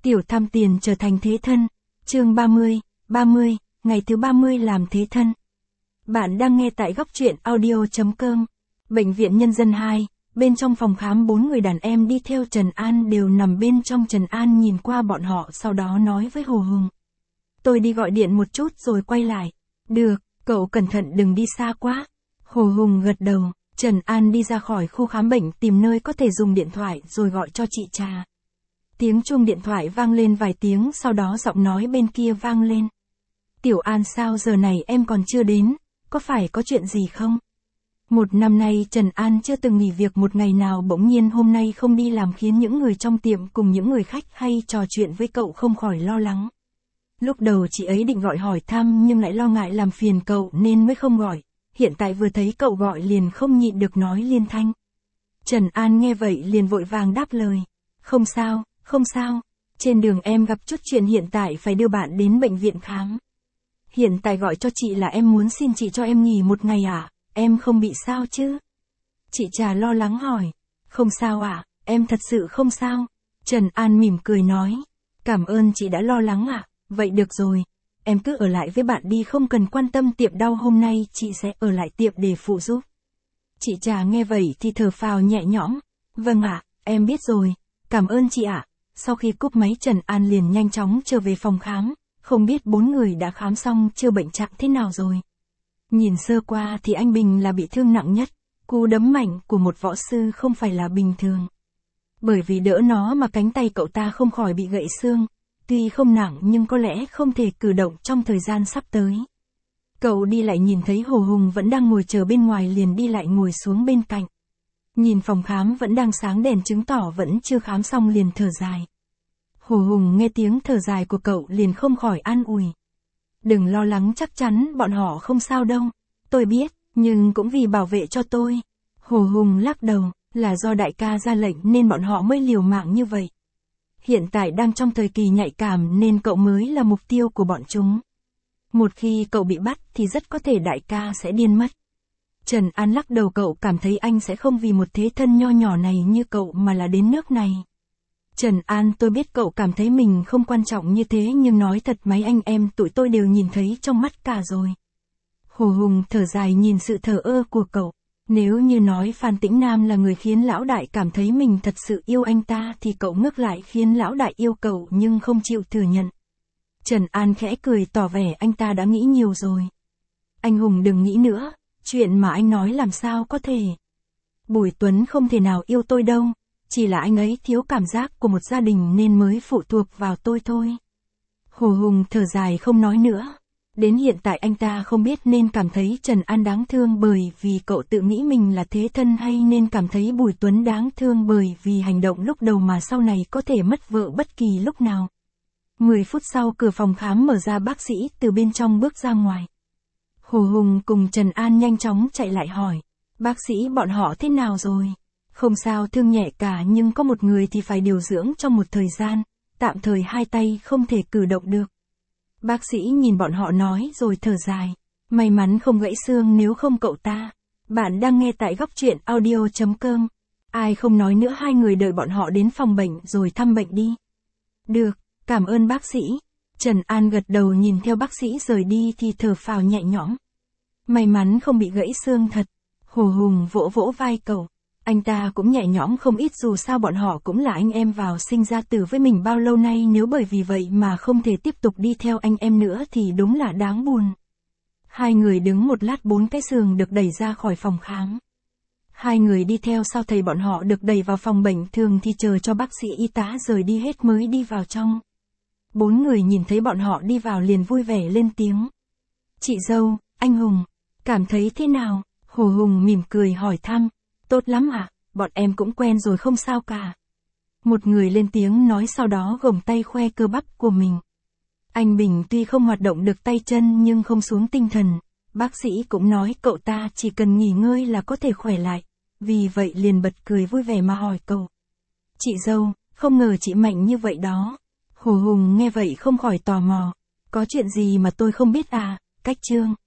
Tiểu tham tiền trở thành thế thân. Chương 30, ngày thứ 30 làm thế thân. Bạn đang nghe tại góc truyện audio.com. Bệnh viện Nhân dân 2, bên trong phòng khám 4 người đàn em đi theo Trần An đều nằm bên trong. Trần An nhìn qua bọn họ sau đó nói với Hồ Hùng. Tôi đi gọi điện một chút rồi quay lại. Được, cậu cẩn thận đừng đi xa quá. Hồ Hùng gật đầu. Trần An đi ra khỏi khu khám bệnh tìm nơi có thể dùng điện thoại rồi gọi cho chị Trà. Tiếng chuông điện thoại vang lên vài tiếng, sau đó giọng nói bên kia vang lên. Tiểu An, sao giờ này em còn chưa đến, có phải có chuyện gì không? Một năm nay Trần An chưa từng nghỉ việc một ngày nào, bỗng nhiên hôm nay không đi làm khiến những người trong tiệm cùng những người khách hay trò chuyện với cậu không khỏi lo lắng. Lúc đầu chị ấy định gọi hỏi thăm nhưng lại lo ngại làm phiền cậu nên mới không gọi. Hiện tại vừa thấy cậu gọi liền không nhịn được nói liên thanh. Trần An nghe vậy liền vội vàng đáp lời. Không sao, không sao. Trên đường em gặp chút chuyện, hiện tại phải đưa bạn đến bệnh viện khám. Hiện tại gọi cho chị là em muốn xin chị cho em nghỉ một ngày à? Em không bị sao chứ? Chị Trà lo lắng hỏi. Không sao à, em thật sự không sao. Trần An mỉm cười nói. Cảm ơn chị đã lo lắng ạ. Vậy được rồi. Em cứ ở lại với bạn đi, không cần quan tâm tiệm đau, hôm nay chị sẽ ở lại tiệm để phụ giúp. Chị Trà nghe vậy thì thở phào nhẹ nhõm. Vâng ạ, em biết rồi. Cảm ơn chị ạ. Sau khi cúp máy Trần An liền nhanh chóng trở về phòng khám. Không biết 4 người đã khám xong chưa, bệnh trạng thế nào rồi. Nhìn sơ qua thì anh Bình là bị thương nặng nhất. Cú đấm mạnh của một võ sư không phải là bình thường. Bởi vì đỡ nó mà cánh tay cậu ta không khỏi bị gãy xương. Tuy không nặng nhưng có lẽ không thể cử động trong thời gian sắp tới. Cậu đi lại nhìn thấy Hồ Hùng vẫn đang ngồi chờ bên ngoài liền đi lại ngồi xuống bên cạnh. Nhìn phòng khám vẫn đang sáng đèn chứng tỏ vẫn chưa khám xong liền thở dài. Hồ Hùng nghe tiếng thở dài của cậu liền không khỏi an ủi. Đừng lo lắng, chắc chắn bọn họ không sao đâu. Tôi biết, nhưng cũng vì bảo vệ cho tôi. Hồ Hùng lắc đầu, là do đại ca ra lệnh nên bọn họ mới liều mạng như vậy. Hiện tại đang trong thời kỳ nhạy cảm nên cậu mới là mục tiêu của bọn chúng. Một khi cậu bị bắt thì rất có thể đại ca sẽ điên mất. Trần An lắc đầu, cậu cảm thấy anh sẽ không vì một thế thân nho nhỏ này như cậu mà là đến nước này. Trần An, tôi biết cậu cảm thấy mình không quan trọng như thế nhưng nói thật mấy anh em tụi tôi đều nhìn thấy trong mắt cả rồi. Hồ Hùng thở dài nhìn sự thờ ơ của cậu. Nếu như nói Phan Tĩnh Nam là người khiến lão đại cảm thấy mình thật sự yêu anh ta thì cậu ngược lại khiến lão đại yêu cậu nhưng không chịu thừa nhận. Trần An khẽ cười tỏ vẻ anh ta đã nghĩ nhiều rồi. Anh Hùng đừng nghĩ nữa, chuyện mà anh nói làm sao có thể. Bùi Tuấn không thể nào yêu tôi đâu, chỉ là anh ấy thiếu cảm giác của một gia đình nên mới phụ thuộc vào tôi thôi. Hồ Hùng thở dài không nói nữa. Đến hiện tại anh ta không biết nên cảm thấy Trần An đáng thương bởi vì cậu tự nghĩ mình là thế thân hay nên cảm thấy Bùi Tuấn đáng thương bởi vì hành động lúc đầu mà sau này có thể mất vợ bất kỳ lúc nào. 10 phút sau cửa phòng khám mở ra, bác sĩ từ bên trong bước ra ngoài. Hồ Hùng cùng Trần An nhanh chóng chạy lại hỏi. Bác sĩ, bọn họ thế nào rồi? Không sao, thương nhẹ cả nhưng có một người thì phải điều dưỡng trong một thời gian, tạm thời hai tay không thể cử động được. Bác sĩ nhìn bọn họ nói rồi thở dài. May mắn không gãy xương, nếu không cậu ta. Bạn đang nghe tại góc truyện audio.com. Ai không nói nữa, hai người đợi bọn họ đến phòng bệnh rồi thăm bệnh đi. Được, cảm ơn bác sĩ. Trần An gật đầu, nhìn theo bác sĩ rời đi thì thở phào nhẹ nhõm. May mắn không bị gãy xương thật. Hồ Hùng vỗ vỗ vai cậu. Anh ta cũng nhẹ nhõm không ít, dù sao bọn họ cũng là anh em vào sinh ra tử với mình bao lâu nay, nếu bởi vì vậy mà không thể tiếp tục đi theo anh em nữa thì đúng là đáng buồn. Hai người đứng một lát, 4 cái giường được đẩy ra khỏi phòng khám. Hai người đi theo sau thầy bọn họ được đẩy vào phòng bệnh thường thì chờ cho bác sĩ y tá rời đi hết mới đi vào trong. 4 người nhìn thấy bọn họ đi vào liền vui vẻ lên tiếng. Chị dâu, anh Hùng, cảm thấy thế nào? Hồ Hùng mỉm cười hỏi thăm. Tốt lắm ạ, bọn em cũng quen rồi không sao cả. Một người lên tiếng nói, sau đó gồng tay khoe cơ bắp của mình. Anh Bình tuy không hoạt động được tay chân nhưng không xuống tinh thần. Bác sĩ cũng nói cậu ta chỉ cần nghỉ ngơi là có thể khỏe lại. Vì vậy liền bật cười vui vẻ mà hỏi cậu. Chị dâu, không ngờ chị mạnh như vậy đó. Hồ Hùng nghe vậy không khỏi tò mò. Có chuyện gì mà tôi không biết à? Cách Trương.